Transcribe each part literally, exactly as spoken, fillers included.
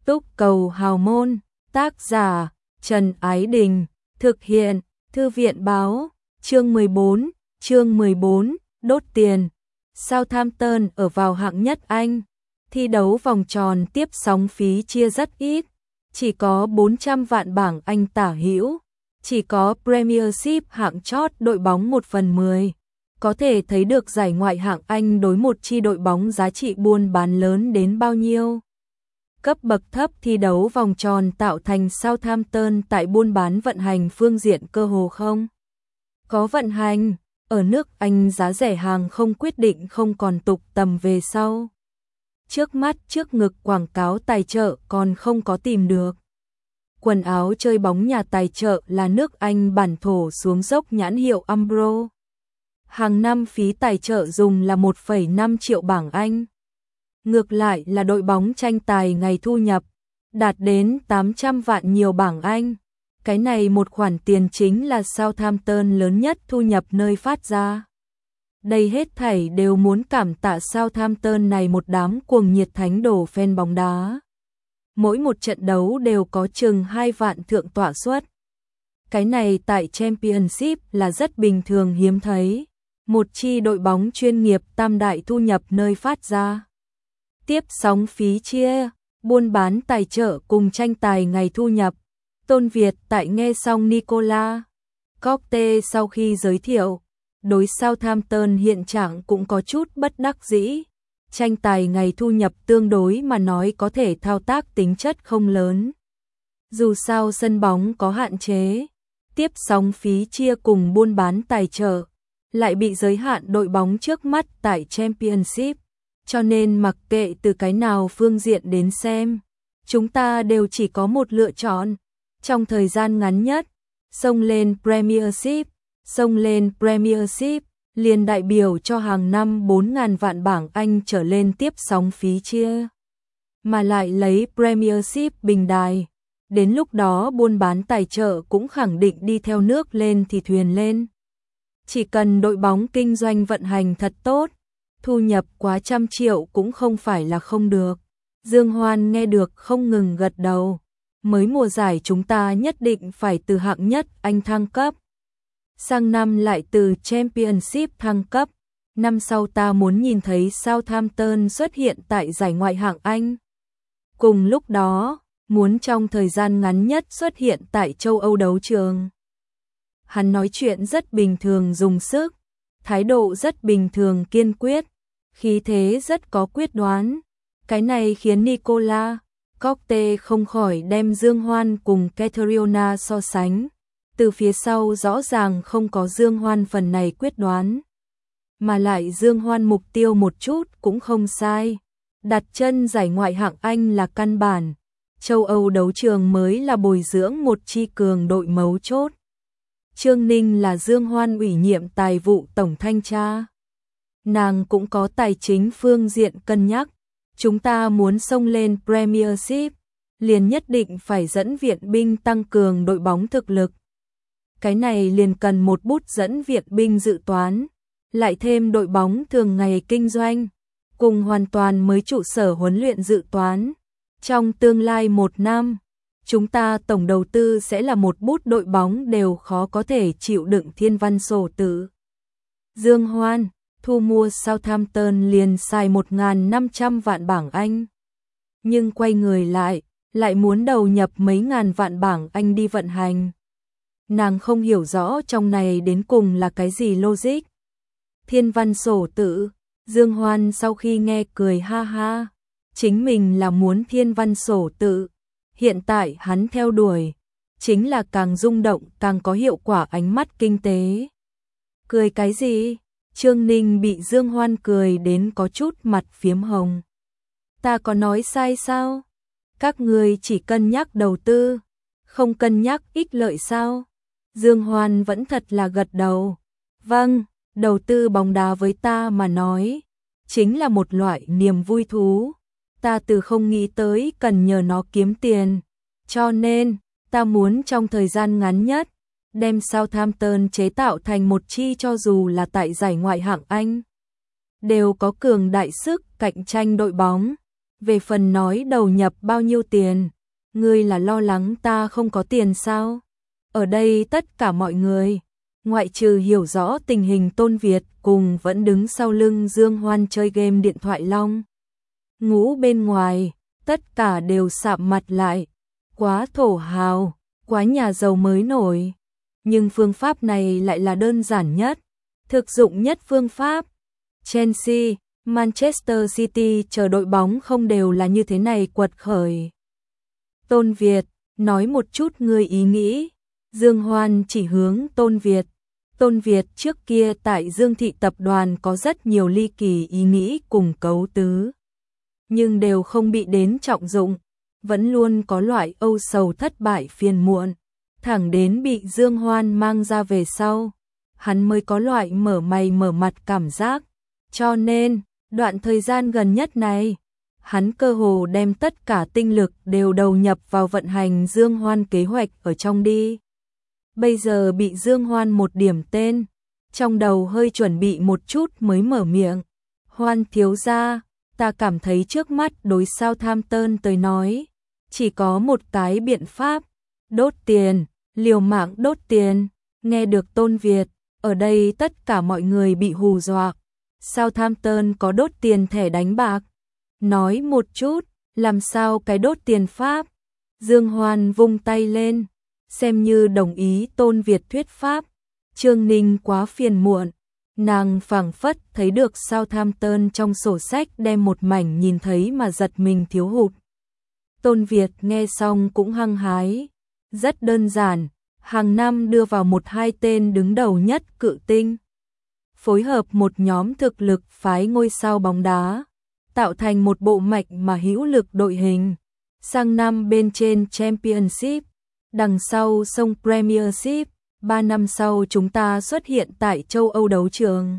Túc cầu hào môn, tác giả, Trần Ái Đình, thực hiện, Thư viện báo, chương mười bốn, chương mười bốn, đốt tiền. Southampton ở vào hạng nhất Anh, thi đấu vòng tròn tiếp sóng phí chia rất ít, chỉ có bốn trăm vạn bảng Anh tả hữu, chỉ có Premiership hạng chót đội bóng một phần mười. Có thể thấy được giải ngoại hạng Anh đối một chi đội bóng giá trị buôn bán lớn đến bao nhiêu. Cấp bậc thấp thi đấu vòng tròn tạo thành Southampton tại buôn bán vận hành phương diện cơ hồ không có vận hành. Ở nước Anh giá rẻ hàng không quyết định không còn tục tầm về sau. Trước mắt trước ngực quảng cáo tài trợ còn không có tìm được. Quần áo chơi bóng nhà tài trợ là nước Anh bản thổ xuống dốc nhãn hiệu Umbro. Hàng năm phí tài trợ dùng là một phẩy năm triệu bảng Anh. Ngược lại là đội bóng tranh tài ngày thu nhập, đạt đến tám trăm vạn nhiều bảng Anh. Cái này một khoản tiền chính là Southampton lớn nhất thu nhập nơi phát ra. Đây hết thảy đều muốn cảm tạ Southampton này một đám cuồng nhiệt thánh đồ fan bóng đá. Mỗi một trận đấu đều có chừng hai vạn thượng tọa suất. Cái này tại Championship là rất bình thường hiếm thấy. Một chi đội bóng chuyên nghiệp tam đại thu nhập nơi phát ra. Tiếp sóng phí chia, buôn bán tài trợ cùng tranh tài ngày thu nhập. Tôn Việt tại nghe xong Nicola Cockte sau khi giới thiệu, đối Southampton hiện trạng cũng có chút bất đắc dĩ. Tranh tài ngày thu nhập tương đối mà nói có thể thao tác tính chất không lớn. Dù sao sân bóng có hạn chế, tiếp sóng phí chia cùng buôn bán tài trợ lại bị giới hạn đội bóng trước mắt tại Championship, cho nên mặc kệ từ cái nào phương diện đến xem, chúng ta đều chỉ có một lựa chọn. Trong thời gian ngắn nhất, xông lên Premiership, xông lên Premiership, liền đại biểu cho hàng năm bốn nghìn vạn bảng Anh trở lên tiếp sóng phí chia. Mà lại lấy Premiership bình đài, đến lúc đó buôn bán tài trợ cũng khẳng định đi theo nước lên thì thuyền lên. Chỉ cần đội bóng kinh doanh vận hành thật tốt, thu nhập quá trăm triệu cũng không phải là không được. Dương Hoan nghe được không ngừng gật đầu. Mới mùa giải chúng ta nhất định phải từ hạng nhất Anh thăng cấp. Sang năm lại từ Championship thăng cấp. Năm sau ta muốn nhìn thấy Southampton xuất hiện tại giải ngoại hạng Anh. Cùng lúc đó, muốn trong thời gian ngắn nhất xuất hiện tại châu Âu đấu trường. Hắn nói chuyện rất bình thường dùng sức, thái độ rất bình thường kiên quyết, khí thế rất có quyết đoán. Cái này khiến Nicola Cockte không khỏi đem Dương Hoan cùng Catriona so sánh. Từ phía sau rõ ràng không có Dương Hoan phần này quyết đoán. Mà lại Dương Hoan mục tiêu một chút cũng không sai. Đặt chân giải ngoại hạng Anh là căn bản. Châu Âu đấu trường mới là bồi dưỡng một chi cường đội mấu chốt. Trương Ninh là Dương Hoan ủy nhiệm tài vụ tổng thanh tra. Nàng cũng có tài chính phương diện cân nhắc. Chúng ta muốn xông lên Premiership, liền nhất định phải dẫn viện binh tăng cường đội bóng thực lực. Cái này liền cần một bút dẫn viện binh dự toán, lại thêm đội bóng thường ngày kinh doanh, cùng hoàn toàn mới trụ sở huấn luyện dự toán. Trong tương lai một năm, chúng ta tổng đầu tư sẽ là một bút đội bóng đều khó có thể chịu đựng thiên văn sổ tự. Dương Hoan thu mua Southampton liền xài một nghìn năm trăm vạn bảng Anh. Nhưng quay người lại, lại muốn đầu nhập mấy ngàn vạn bảng Anh đi vận hành. Nàng không hiểu rõ trong này đến cùng là cái gì logic. Thiên văn sổ tự, Dương Hoan sau khi nghe cười ha ha. Chính mình là muốn thiên văn sổ tự. Hiện tại hắn theo đuổi, chính là càng rung động càng có hiệu quả ánh mắt kinh tế. Cười cái gì? Trương Ninh bị Dương Hoan cười đến có chút mặt phiếm hồng. Ta có nói sai sao? Các người chỉ cân nhắc đầu tư, không cân nhắc ích lợi sao? Dương Hoan vẫn thật là gật đầu. Vâng, đầu tư bóng đá với ta mà nói, chính là một loại niềm vui thú. Ta từ không nghĩ tới cần nhờ nó kiếm tiền. Cho nên, ta muốn trong thời gian ngắn nhất, đem Southampton chế tạo thành một chi cho dù là tại giải ngoại hạng Anh. Đều có cường đại sức cạnh tranh đội bóng. Về phần nói đầu nhập bao nhiêu tiền, ngươi là lo lắng ta không có tiền sao? Ở đây tất cả mọi người, ngoại trừ hiểu rõ tình hình Tôn Việt cùng vẫn đứng sau lưng Dương Hoan chơi game điện thoại long ngũ bên ngoài, tất cả đều sạm mặt lại. Quá thổ hào, quá nhà giàu mới nổi. Nhưng phương pháp này lại là đơn giản nhất, thực dụng nhất phương pháp. Chelsea, Manchester City chờ đội bóng không đều là như thế này quật khởi. Tôn Việt, nói một chút ngươi ý nghĩ. Dương Hoan chỉ hướng Tôn Việt. Tôn Việt trước kia tại Dương Thị Tập đoàn có rất nhiều ly kỳ ý nghĩ cùng cấu tứ, nhưng đều không bị đến trọng dụng, vẫn luôn có loại âu sầu thất bại phiền muộn, thẳng đến bị Dương Hoan mang ra về sau, hắn mới có loại mở mày mở mặt cảm giác. Cho nên, đoạn thời gian gần nhất này, hắn cơ hồ đem tất cả tinh lực đều đầu nhập vào vận hành Dương Hoan kế hoạch ở trong đi. Bây giờ bị Dương Hoan một điểm tên, trong đầu hơi chuẩn bị một chút mới mở miệng. Hoan thiếu gia, ta cảm thấy trước mắt đối Southampton tới nói, chỉ có một cái biện pháp, đốt tiền, liều mạng đốt tiền. Nghe được Tôn Việt, ở đây tất cả mọi người bị hù dọa. Southampton có đốt tiền thẻ đánh bạc? Nói một chút, làm sao cái đốt tiền pháp? Dương Hoan vung tay lên, xem như đồng ý Tôn Việt thuyết pháp. Trương Ninh quá phiền muộn, nàng phảng phất thấy được Southampton trong sổ sách đem một mảnh nhìn thấy mà giật mình thiếu hụt. Tôn Việt nghe xong cũng hăng hái, rất đơn giản, hàng năm đưa vào một hai tên đứng đầu nhất cự tinh, phối hợp một nhóm thực lực phái ngôi sao bóng đá, tạo thành một bộ mạch mà hữu lực đội hình. Sang năm bên trên Championship, đằng sau sông Premiership, ba năm sau chúng ta xuất hiện tại châu Âu đấu trường.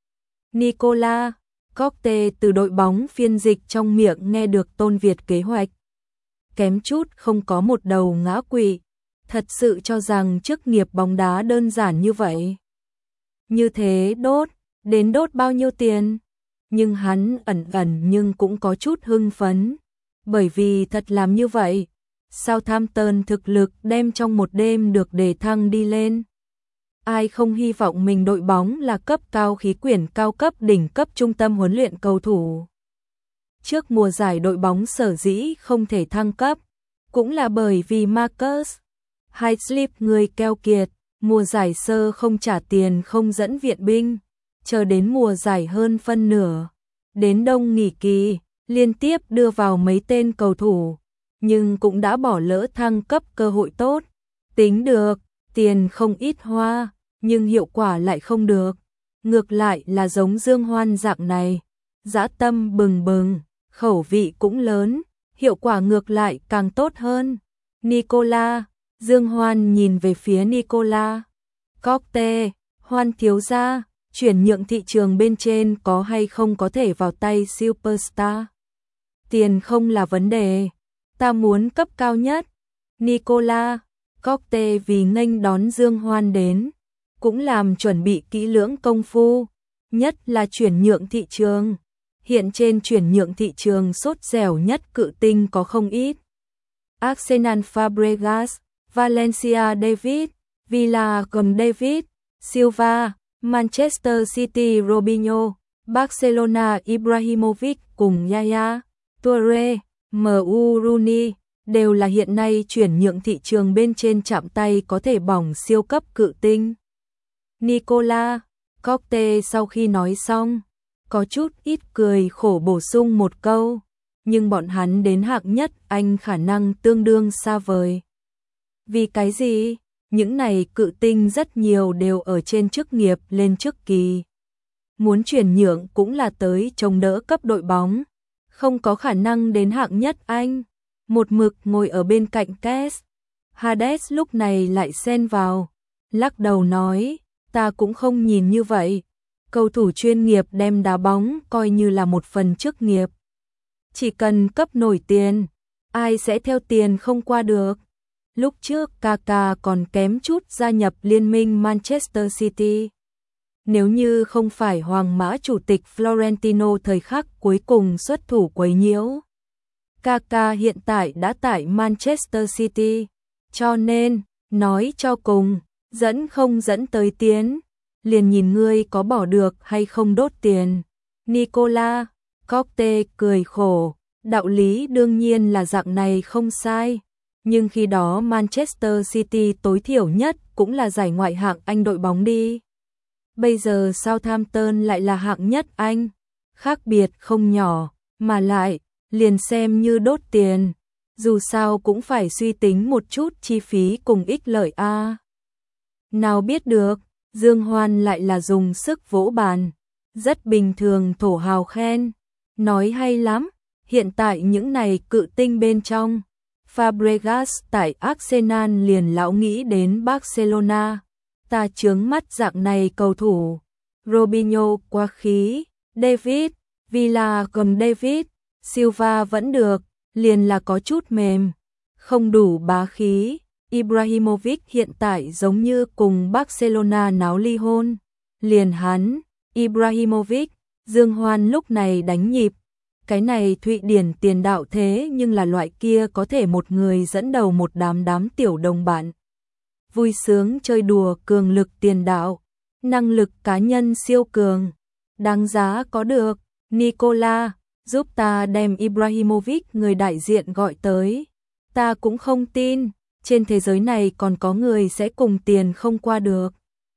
Nicola Coste từ đội bóng phiên dịch trong miệng nghe được Tôn Việt kế hoạch, kém chút không có một đầu ngã quỵ, thật sự cho rằng chức nghiệp bóng đá đơn giản như vậy. Như thế đốt, đến đốt bao nhiêu tiền? Nhưng hắn ẩn ẩn nhưng cũng có chút hưng phấn, bởi vì thật làm như vậy, Southampton thực lực đem trong một đêm được đề thăng đi lên. Ai không hy vọng mình đội bóng là cấp cao khí quyển cao cấp đỉnh cấp trung tâm huấn luyện cầu thủ. Trước mùa giải đội bóng sở dĩ không thể thăng cấp, cũng là bởi vì Marcus Highsmith người keo kiệt, mùa giải sơ không trả tiền không dẫn viện binh, chờ đến mùa giải hơn phân nửa, đến đông nghỉ kỳ, liên tiếp đưa vào mấy tên cầu thủ, nhưng cũng đã bỏ lỡ thăng cấp cơ hội tốt. Tính được, tiền không ít hoa, nhưng hiệu quả lại không được. Ngược lại là giống Dương Hoan dạng này, dã tâm bừng bừng, khẩu vị cũng lớn, hiệu quả ngược lại càng tốt hơn. Nicola, Dương Hoan nhìn về phía Nicola. Coste, Hoan thiếu gia, chuyển nhượng thị trường bên trên có hay không có thể vào tay superstar? Tiền không là vấn đề, ta muốn cấp cao nhất. Nicola Coste vì nghênh đón Dương Hoan đến, cũng làm chuẩn bị kỹ lưỡng công phu, nhất là chuyển nhượng thị trường. Hiện trên chuyển nhượng thị trường sốt dẻo nhất cự tinh có không ít. Arsenal Fabregas, Valencia David, Villa Gom David, Silva, Manchester City Robinho, Barcelona Ibrahimovic cùng Yaya Toure, em u Rooney đều là hiện nay chuyển nhượng thị trường bên trên chạm tay có thể bỏng siêu cấp cự tinh. Nicola Coste sau khi nói xong, có chút ít cười khổ bổ sung một câu, nhưng bọn hắn đến hạng nhất Anh khả năng tương đương xa vời. Vì cái gì? Những này cự tinh rất nhiều đều ở trên chức nghiệp lên chức kỳ. Muốn chuyển nhượng cũng là tới chống đỡ cấp đội bóng, không có khả năng đến hạng nhất Anh. Một mực ngồi ở bên cạnh Kes, Hades lúc này lại xen vào, lắc đầu nói, ta cũng không nhìn như vậy. Cầu thủ chuyên nghiệp đem đá bóng coi như là một phần chức nghiệp. Chỉ cần cấp nổi tiền, ai sẽ theo tiền không qua được. Lúc trước Kaka còn kém chút gia nhập liên minh Manchester City. Nếu như không phải Hoàng Mã chủ tịch Florentino thời khắc cuối cùng xuất thủ quấy nhiễu, Kaka hiện tại đã tại Manchester City, cho nên, nói cho cùng, dẫn không dẫn tới tiến, liền nhìn ngươi có bỏ được hay không đốt tiền. Nicola Coste cười khổ, đạo lý đương nhiên là dạng này không sai, nhưng khi đó Manchester City tối thiểu nhất cũng là giải ngoại hạng Anh đội bóng đi. Bây giờ Southampton lại là hạng nhất Anh, khác biệt không nhỏ, mà lại, liền xem như đốt tiền, dù sao cũng phải suy tính một chút chi phí cùng ích lợi a. Nào biết được, Dương Hoan lại là dùng sức vỗ bàn, rất bình thường thổ hào khen, nói hay lắm, hiện tại những này cự tinh bên trong, Fabregas tại Arsenal liền lão nghĩ đến Barcelona, ta chướng mắt dạng này cầu thủ, Robinho quá khí, David, Villa cầm David, Silva vẫn được, liền là có chút mềm, không đủ bá khí. Ibrahimovic hiện tại giống như cùng Barcelona náo ly hôn, liền hắn, Ibrahimovic, Dương Hoan lúc này đánh nhịp, cái này Thụy Điển tiền đạo thế nhưng là loại kia có thể một người dẫn đầu một đám đám tiểu đồng bạn. Vui sướng chơi đùa cường lực tiền đạo, năng lực cá nhân siêu cường, đáng giá có được, Nicola, giúp ta đem Ibrahimovic người đại diện gọi tới, ta cũng không tin. Trên thế giới này còn có người sẽ cùng tiền không qua được.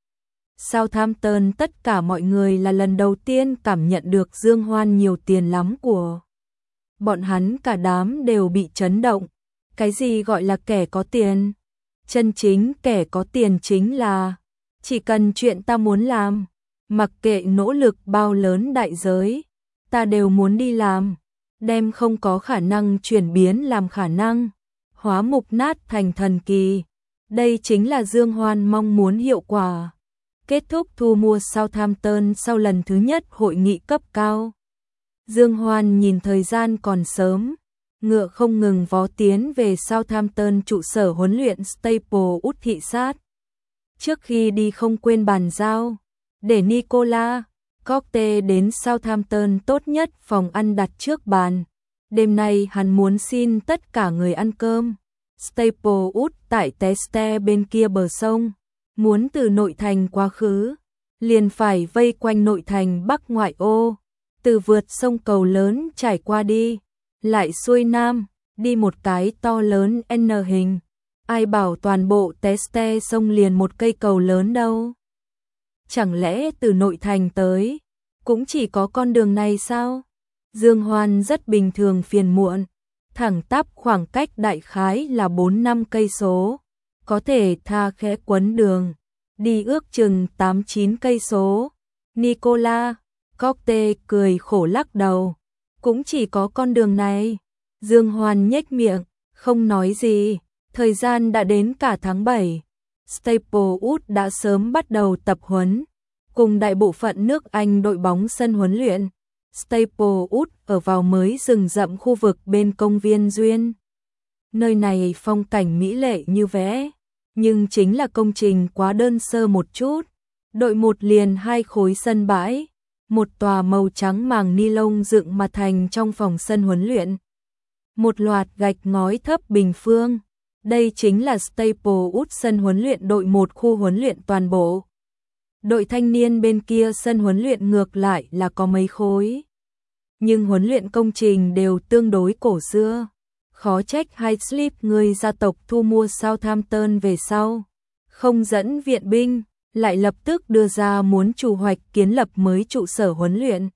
Southampton tất cả mọi người là lần đầu tiên cảm nhận được Dương Hoan nhiều tiền lắm của. Bọn hắn cả đám đều bị chấn động. Cái gì gọi là kẻ có tiền? Chân chính kẻ có tiền chính là chỉ cần chuyện ta muốn làm, mặc kệ nỗ lực bao lớn đại giới, ta đều muốn đi làm, đem không có khả năng chuyển biến làm khả năng. Hóa mục nát thành thần kỳ. Đây chính là Dương Hoan mong muốn hiệu quả. Kết thúc thu mua Southampton sau lần thứ nhất hội nghị cấp cao. Dương Hoan nhìn thời gian còn sớm, ngựa không ngừng vó tiến về Southampton trụ sở huấn luyện Staplewood thị sát. Trước khi đi không quên bàn giao, để Nicola Coste đến Southampton tốt nhất phòng ăn đặt trước bàn. Đêm nay hắn muốn xin tất cả người ăn cơm. Staplewood tại Teste bên kia bờ sông, muốn từ nội thành quá khứ, liền phải vây quanh nội thành Bắc ngoại ô, từ vượt sông cầu lớn trải qua đi, lại xuôi nam, đi một cái to lớn N hình. Ai bảo toàn bộ Teste sông liền một cây cầu lớn đâu. Chẳng lẽ từ nội thành tới, cũng chỉ có con đường này sao? Dương Hoan rất bình thường phiền muộn, thẳng tắp khoảng cách đại khái là bốn năm cây số, có thể tha khẽ quấn đường, đi ước chừng tám chín cây số. Nicola Coste cười khổ lắc đầu, cũng chỉ có con đường này. Dương Hoan nhếch miệng, không nói gì, thời gian đã đến cả tháng bảy. Staplewood đã sớm bắt đầu tập huấn, cùng đại bộ phận nước Anh đội bóng sân huấn luyện. Staplewood ở vào mới rừng rậm khu vực bên công viên Duyên. Nơi này phong cảnh mỹ lệ như vẽ, nhưng chính là công trình quá đơn sơ một chút. Đội một liền hai khối sân bãi, một tòa màu trắng màng ni lông dựng mà thành trong phòng sân huấn luyện. Một loạt gạch ngói thấp bình phương. Đây chính là Staplewood sân huấn luyện đội một khu huấn luyện toàn bộ. Đội thanh niên bên kia sân huấn luyện ngược lại là có mấy khối. Nhưng huấn luyện công trình đều tương đối cổ xưa. Khó trách Highcliffe người gia tộc thu mua Southampton về sau. Không dẫn viện binh, lại lập tức đưa ra muốn chủ hoạch kiến lập mới trụ sở huấn luyện.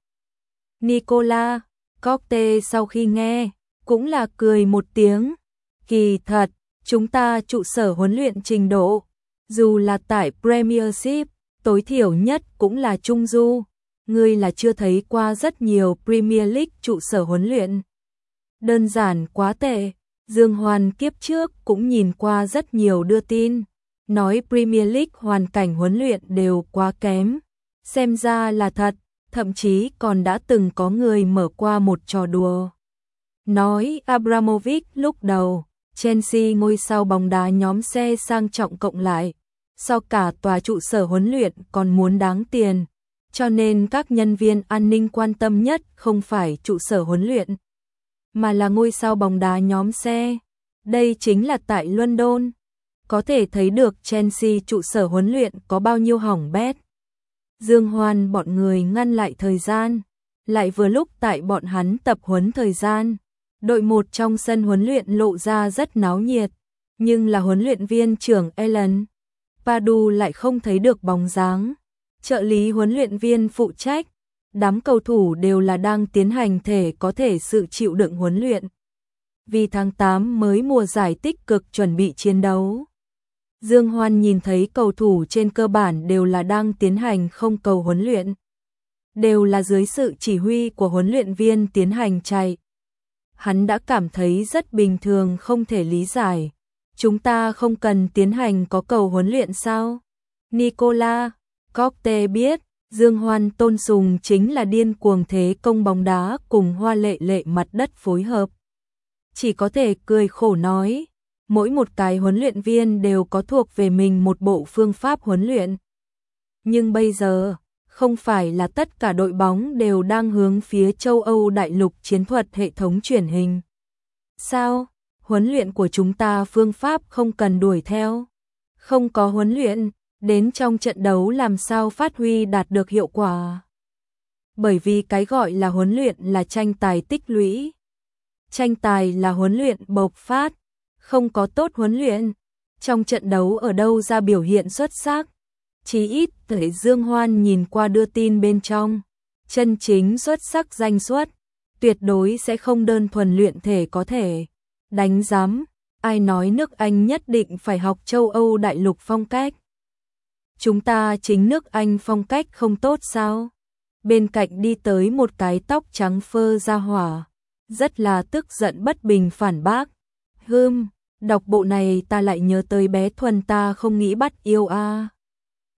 Nicola Coste sau khi nghe, cũng là cười một tiếng. Kỳ thật, chúng ta trụ sở huấn luyện trình độ, dù là tại Premiership, tối thiểu nhất cũng là trung du. Ngươi là chưa thấy qua rất nhiều Premier League trụ sở huấn luyện. Đơn giản quá tệ. Dương Hoan kiếp trước cũng nhìn qua rất nhiều đưa tin, nói Premier League hoàn cảnh huấn luyện đều quá kém. Xem ra là thật, thậm chí còn đã từng có người mở qua một trò đùa. Nói Abramovich lúc đầu, Chelsea ngôi sao bóng đá nhóm xe sang trọng cộng lại, so cả tòa trụ sở huấn luyện còn muốn đáng tiền, cho nên các nhân viên an ninh quan tâm nhất không phải trụ sở huấn luyện, mà là ngôi sao bóng đá nhóm xe. Đây chính là tại London. Có thể thấy được Chelsea trụ sở huấn luyện có bao nhiêu hỏng bét. Dương Hoan bọn người ngăn lại thời gian, lại vừa lúc tại bọn hắn tập huấn thời gian. Đội một trong sân huấn luyện lộ ra rất náo nhiệt, nhưng là huấn luyện viên trưởng Alan Pardew lại không thấy được bóng dáng. Trợ lý huấn luyện viên phụ trách, đám cầu thủ đều là đang tiến hành thể có thể sự chịu đựng huấn luyện. Vì tháng tám mới mùa giải tích cực chuẩn bị chiến đấu. Dương Hoan nhìn thấy cầu thủ trên cơ bản đều là đang tiến hành không cầu huấn luyện. Đều là dưới sự chỉ huy của huấn luyện viên tiến hành chạy. Hắn đã cảm thấy rất bình thường không thể lý giải. Chúng ta không cần tiến hành có cầu huấn luyện sao? Nicola Cocte biết, Dương Hoan tôn sùng chính là điên cuồng thế công bóng đá cùng hoa lệ lệ mặt đất phối hợp. Chỉ có thể cười khổ nói, mỗi một cái huấn luyện viên đều có thuộc về mình một bộ phương pháp huấn luyện. Nhưng bây giờ, không phải là tất cả đội bóng đều đang hướng phía châu Âu đại lục chiến thuật hệ thống truyền hình. Sao? Huấn luyện của chúng ta phương pháp không cần đuổi theo. Không có huấn luyện, đến trong trận đấu làm sao phát huy đạt được hiệu quả. Bởi vì cái gọi là huấn luyện là tranh tài tích lũy. Tranh tài là huấn luyện bộc phát. Không có tốt huấn luyện, trong trận đấu ở đâu ra biểu hiện xuất sắc. Chí ít thể Dương Hoan nhìn qua đưa tin bên trong, chân chính xuất sắc danh xuất, tuyệt đối sẽ không đơn thuần luyện thể có thể. Đánh giám, ai nói nước Anh nhất định phải học châu Âu đại lục phong cách. Chúng ta chính nước Anh phong cách không tốt sao? Bên cạnh đi tới một cái tóc trắng phơ ra hỏa, rất là tức giận bất bình phản bác. Hưm, đọc bộ này ta lại nhớ tới bé Thuần ta không nghĩ bắt yêu a. À.